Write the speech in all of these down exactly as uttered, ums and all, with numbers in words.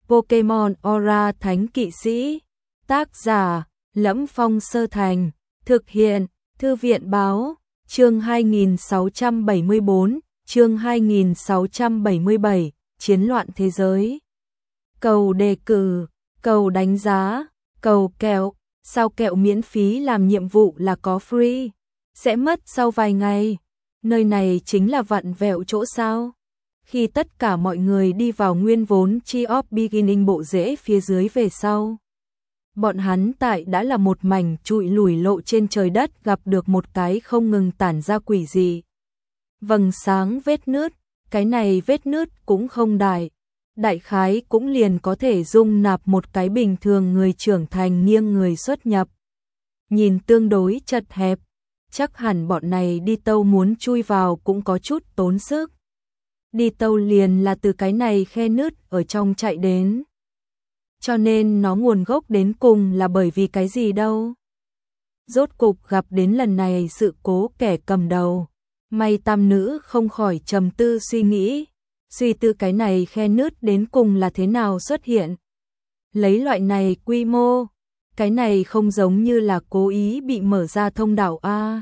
Pokemon Aura Thánh Kỵ Sĩ. Tác giả: Lẫm Phong Sơ Thành. Thực hiện: Thư viện báo. Chương hai nghìn sáu trăm bảy mươi bốn, chương hai nghìn sáu trăm bảy mươi bảy, Chiến loạn thế giới. Cầu đề cử, cầu đánh giá, cầu kẹo. Sao kẹo miễn phí làm nhiệm vụ là có free? Sẽ mất sau vài ngày. Nơi này chính là vặn vẹo chỗ sao? Khi tất cả mọi người đi vào nguyên vốn Tree of Beginning bộ rễ phía dưới về sau, bọn hắn tại đã là một mảnh trụi lủi lộ trên trời đất, gặp được một cái không ngừng tản ra quỷ dị vầng sáng vết nứt. Cái này vết nứt cũng không đại, đại khái cũng liền có thể dung nạp một cái bình thường người trưởng thành nghiêng người xuất nhập. Nhìn tương đối chật hẹp, chắc hẳn bọn này đi tâu muốn chui vào cũng có chút tốn sức. Đi tâu liền là từ cái này khe nứt ở trong chạy đến. Cho nên nó nguồn gốc đến cùng là bởi vì cái gì đâu. Rốt cục gặp đến lần này sự cố kẻ cầm đầu. May tam nữ không khỏi trầm tư suy nghĩ. Suy tư cái này khe nứt đến cùng là thế nào xuất hiện. Lấy loại này quy mô, cái này không giống như là cố ý bị mở ra thông đạo A.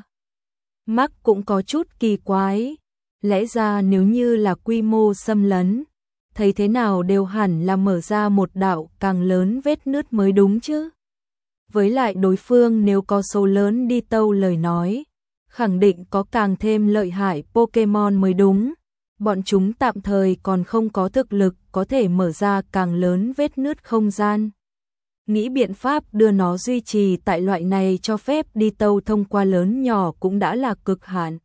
Mắc cũng có chút kỳ quái. Lẽ ra nếu như là quy mô xâm lấn, thấy thế nào đều hẳn là mở ra một đạo càng lớn vết nứt mới đúng chứ. Với lại đối phương nếu có số lớn đi tâu lời nói, khẳng định có càng thêm lợi hại Pokemon mới đúng. Bọn chúng tạm thời còn không có thực lực có thể mở ra càng lớn vết nứt không gian. Nghĩ biện pháp đưa nó duy trì tại loại này cho phép đi tâu thông qua lớn nhỏ cũng đã là cực hạn.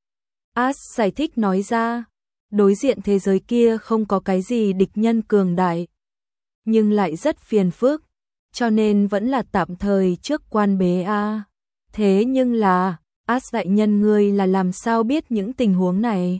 Ash giải thích nói ra, đối diện thế giới kia không có cái gì địch nhân cường đại, nhưng lại rất phiền phức, cho nên vẫn là tạm thời trước quan bế a. Thế nhưng là, Ash đại nhân ngươi là làm sao biết những tình huống này?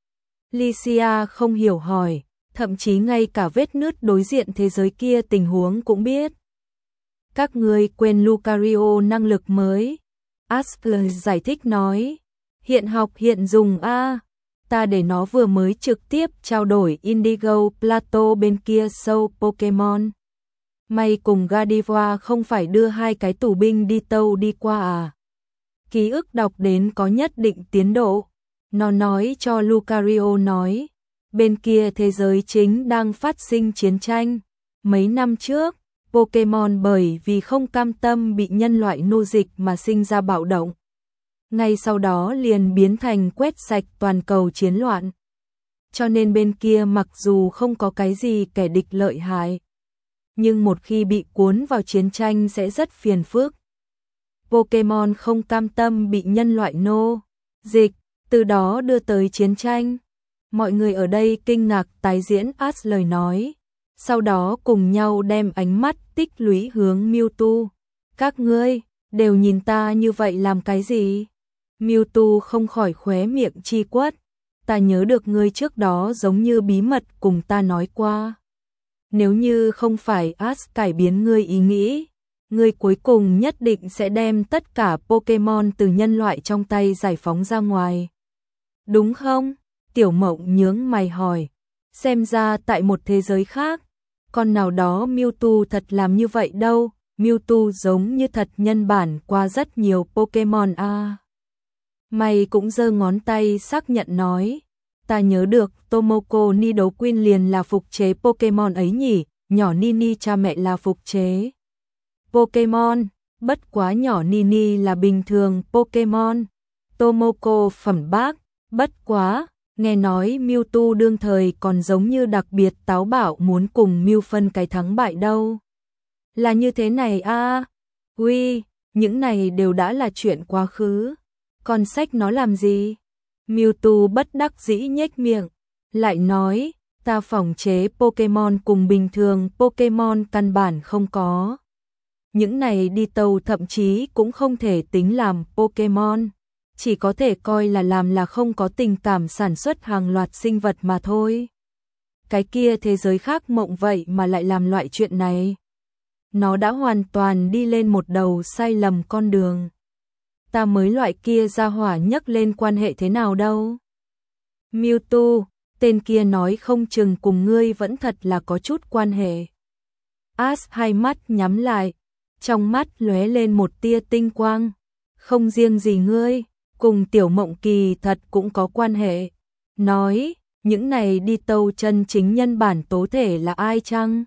Lycia không hiểu hỏi, thậm chí ngay cả vết nứt đối diện thế giới kia tình huống cũng biết. Các ngươi quên Lucario năng lực mới. Ash giải thích nói. Hiện học hiện dùng a, ta để nó vừa mới trực tiếp trao đổi Indigo Plateau bên kia sâu Pokemon. May cùng Gardevoir không phải đưa hai cái tù binh đi tâu đi qua à. Ký ức đọc đến có nhất định tiến độ. Nó nói cho Lucario nói, bên kia thế giới chính đang phát sinh chiến tranh. Mấy năm trước, Pokemon bởi vì không cam tâm bị nhân loại nô dịch mà sinh ra bạo động. Ngay sau đó liền biến thành quét sạch toàn cầu chiến loạn. Cho nên bên kia mặc dù không có cái gì kẻ địch lợi hại, nhưng một khi bị cuốn vào chiến tranh sẽ rất phiền phức. Pokemon không cam tâm bị nhân loại nô dịch, từ đó đưa tới chiến tranh. Mọi người ở đây kinh ngạc tái diễn Ash lời nói, sau đó cùng nhau đem ánh mắt tích lũy hướng Mewtwo. Các ngươi đều nhìn ta như vậy làm cái gì? Mewtwo không khỏi khóe miệng chi quất. Ta nhớ được ngươi trước đó giống như bí mật cùng ta nói qua. Nếu như không phải Ash cải biến ngươi ý nghĩ, ngươi cuối cùng nhất định sẽ đem tất cả Pokemon từ nhân loại trong tay giải phóng ra ngoài. Đúng không? Tiểu Mộng nhướng mày hỏi. Xem ra tại một thế giới khác, con nào đó Mewtwo thật làm như vậy đâu. Mewtwo giống như thật nhân bản qua rất nhiều Pokemon a. À. Mày cũng giơ ngón tay xác nhận nói, ta nhớ được Tomoko Nidoqueen liền là phục chế Pokemon ấy nhỉ, nhỏ Nini cha mẹ là phục chế Pokemon, bất quá nhỏ Nini là bình thường Pokemon. Tomoko phẩm bác, bất quá, nghe nói Mewtwo đương thời còn giống như đặc biệt táo bạo muốn cùng Mew phân cái thắng bại đâu. Là như thế này a. À. Uy, những này đều đã là chuyện quá khứ. Còn sách nó làm gì? Mewtwo bất đắc dĩ nhếch miệng, lại nói, ta phỏng chế Pokemon cùng bình thường Pokemon căn bản không có. Những này đi tâu thậm chí cũng không thể tính làm Pokemon, chỉ có thể coi là làm là không có tình cảm sản xuất hàng loạt sinh vật mà thôi. Cái kia thế giới khác mộng vậy mà lại làm loại chuyện này. Nó đã hoàn toàn đi lên một đầu sai lầm con đường. Ta mới loại kia ra hỏa nhấc lên quan hệ thế nào đâu. Mewtwo, tên kia nói không chừng cùng ngươi vẫn thật là có chút quan hệ. As hai mắt nhắm lại, trong mắt lóe lên một tia tinh quang. Không riêng gì ngươi, cùng Tiểu Mộng kỳ thật cũng có quan hệ. Nói, những này đi tâu chân chính nhân bản tố thể là ai chăng?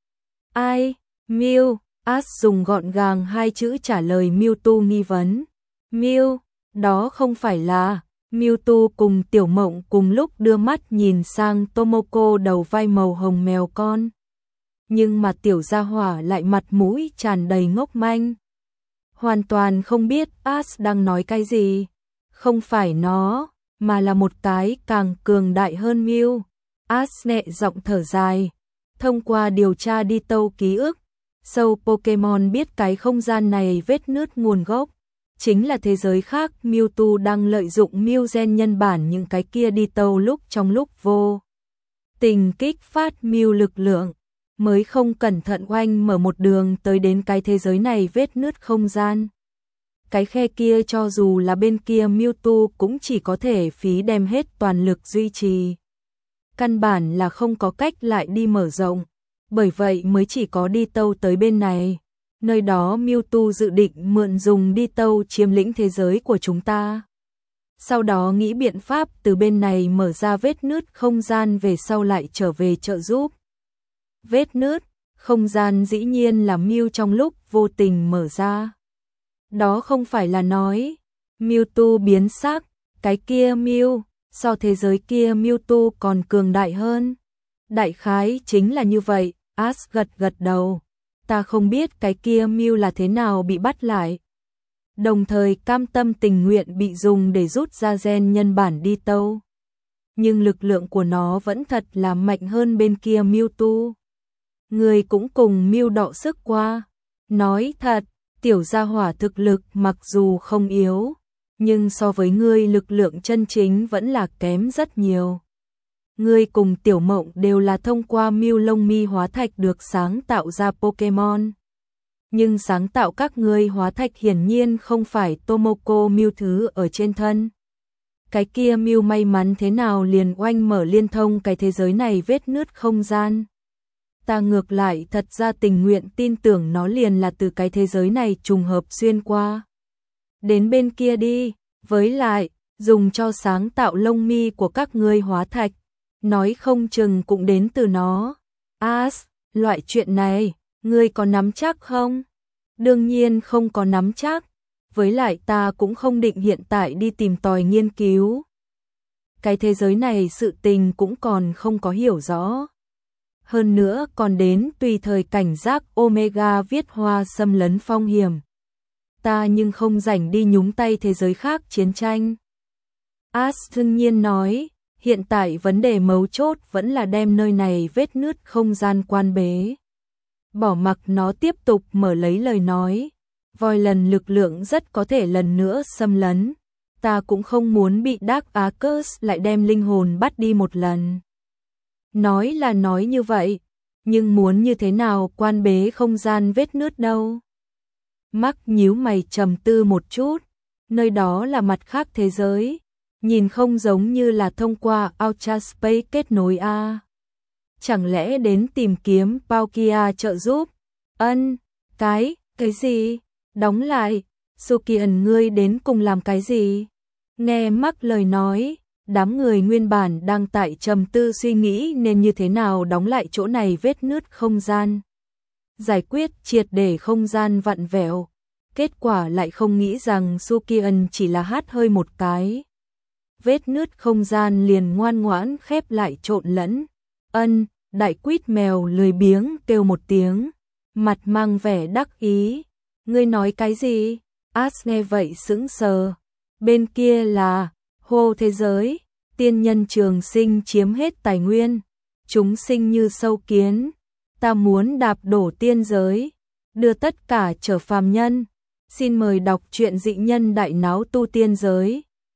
Ai? Miu, As dùng gọn gàng hai chữ trả lời Mewtwo nghi vấn. Miu, đó không phải là... Mewtwo cùng Tiểu Mộng cùng lúc đưa mắt nhìn sang Tomoko đầu vai màu hồng mèo con. Nhưng mà tiểu gia hỏa lại mặt mũi tràn đầy ngốc manh. Hoàn toàn không biết As đang nói cái gì. Không phải nó, mà là một cái càng cường đại hơn Mew. As nhẹ giọng thở dài. Thông qua điều tra đi tâu ký ức, sâu Pokemon biết cái không gian này vết nứt nguồn gốc. Chính là thế giới khác Mewtwo đang lợi dụng Mew gen nhân bản những cái kia đi tâu lúc trong lúc vô tình kích phát Mew lực lượng, mới không cẩn thận oanh mở một đường tới đến cái thế giới này vết nứt không gian. Cái khe kia cho dù là bên kia Mewtwo cũng chỉ có thể phí đem hết toàn lực duy trì. Căn bản là không có cách lại đi mở rộng, bởi vậy mới chỉ có đi tâu tới bên này. Nơi đó Mewtwo dự định mượn dùng đi tâu chiếm lĩnh thế giới của chúng ta. Sau đó nghĩ biện pháp từ bên này mở ra vết nứt không gian về sau lại trở về trợ giúp. Vết nứt không gian dĩ nhiên là Mew trong lúc vô tình mở ra. Đó không phải là nói Mewtwo biến sắc, cái kia Mew so thế giới kia Mewtwo còn cường đại hơn. Đại khái chính là như vậy. As gật gật đầu. Ta không biết cái kia Mew là thế nào bị bắt lại. Đồng thời cam tâm tình nguyện bị dùng để rút ra gen nhân bản đi tâu. Nhưng lực lượng của nó vẫn thật là mạnh hơn bên kia Mewtwo. Người cũng cùng Mew đọ sức qua. Nói thật, tiểu gia hỏa thực lực mặc dù không yếu, nhưng so với ngươi lực lượng chân chính vẫn là kém rất nhiều. Ngươi cùng Tiểu Mộng đều là thông qua Mew lông mi hóa thạch được sáng tạo ra Pokemon. Nhưng sáng tạo các ngươi hóa thạch hiển nhiên không phải Tomoko Mew thứ ở trên thân. Cái kia Mew may mắn thế nào liền oanh mở liên thông cái thế giới này vết nứt không gian. Ta ngược lại thật ra tình nguyện tin tưởng nó liền là từ cái thế giới này trùng hợp xuyên qua. Đến bên kia đi, với lại, dùng cho sáng tạo lông mi của các ngươi hóa thạch, nói không chừng cũng đến từ nó. As, loại chuyện này, ngươi có nắm chắc không? Đương nhiên không có nắm chắc, với lại ta cũng không định hiện tại đi tìm tòi nghiên cứu. Cái thế giới này sự tình cũng còn không có hiểu rõ. Hơn nữa còn đến tùy thời cảnh giác Omega viết hoa xâm lấn phong hiểm. Ta nhưng không rảnh đi nhúng tay thế giới khác chiến tranh. As thương nhiên nói, hiện tại vấn đề mấu chốt vẫn là đem nơi này vết nứt không gian quan bế. Bỏ mặc nó tiếp tục mở lấy lời nói. Voi lần lực lượng rất có thể lần nữa xâm lấn. Ta cũng không muốn bị Dark Arcus lại đem linh hồn bắt đi một lần. Nói là nói như vậy, nhưng muốn như thế nào quan bế không gian vết nứt đâu. Mắc nhíu mày trầm tư một chút, nơi đó là mặt khác thế giới, nhìn không giống như là thông qua Ultra Space kết nối a. Chẳng lẽ đến tìm kiếm Palkia trợ giúp? Ân, cái, cái gì? Đóng lại, Sukian ngươi đến cùng làm cái gì? Nghe Mắc lời nói, đám người nguyên bản đang tại trầm tư suy nghĩ nên như thế nào đóng lại chỗ này vết nứt không gian. Giải quyết triệt để không gian vặn vẹo. Kết quả lại không nghĩ rằng Sukian chỉ là hát hơi một cái. Vết nứt không gian liền ngoan ngoãn khép lại trộn lẫn. Ân, đại quýt mèo lười biếng kêu một tiếng. Mặt mang vẻ đắc ý. Ngươi nói cái gì? As nghe vậy sững sờ. Bên kia là hô thế giới, tiên nhân trường sinh chiếm hết tài nguyên, chúng sinh như sâu kiến, ta muốn đạp đổ tiên giới, đưa tất cả trở phàm nhân. Xin mời đọc truyện dị nhân đại náo tu tiên giới.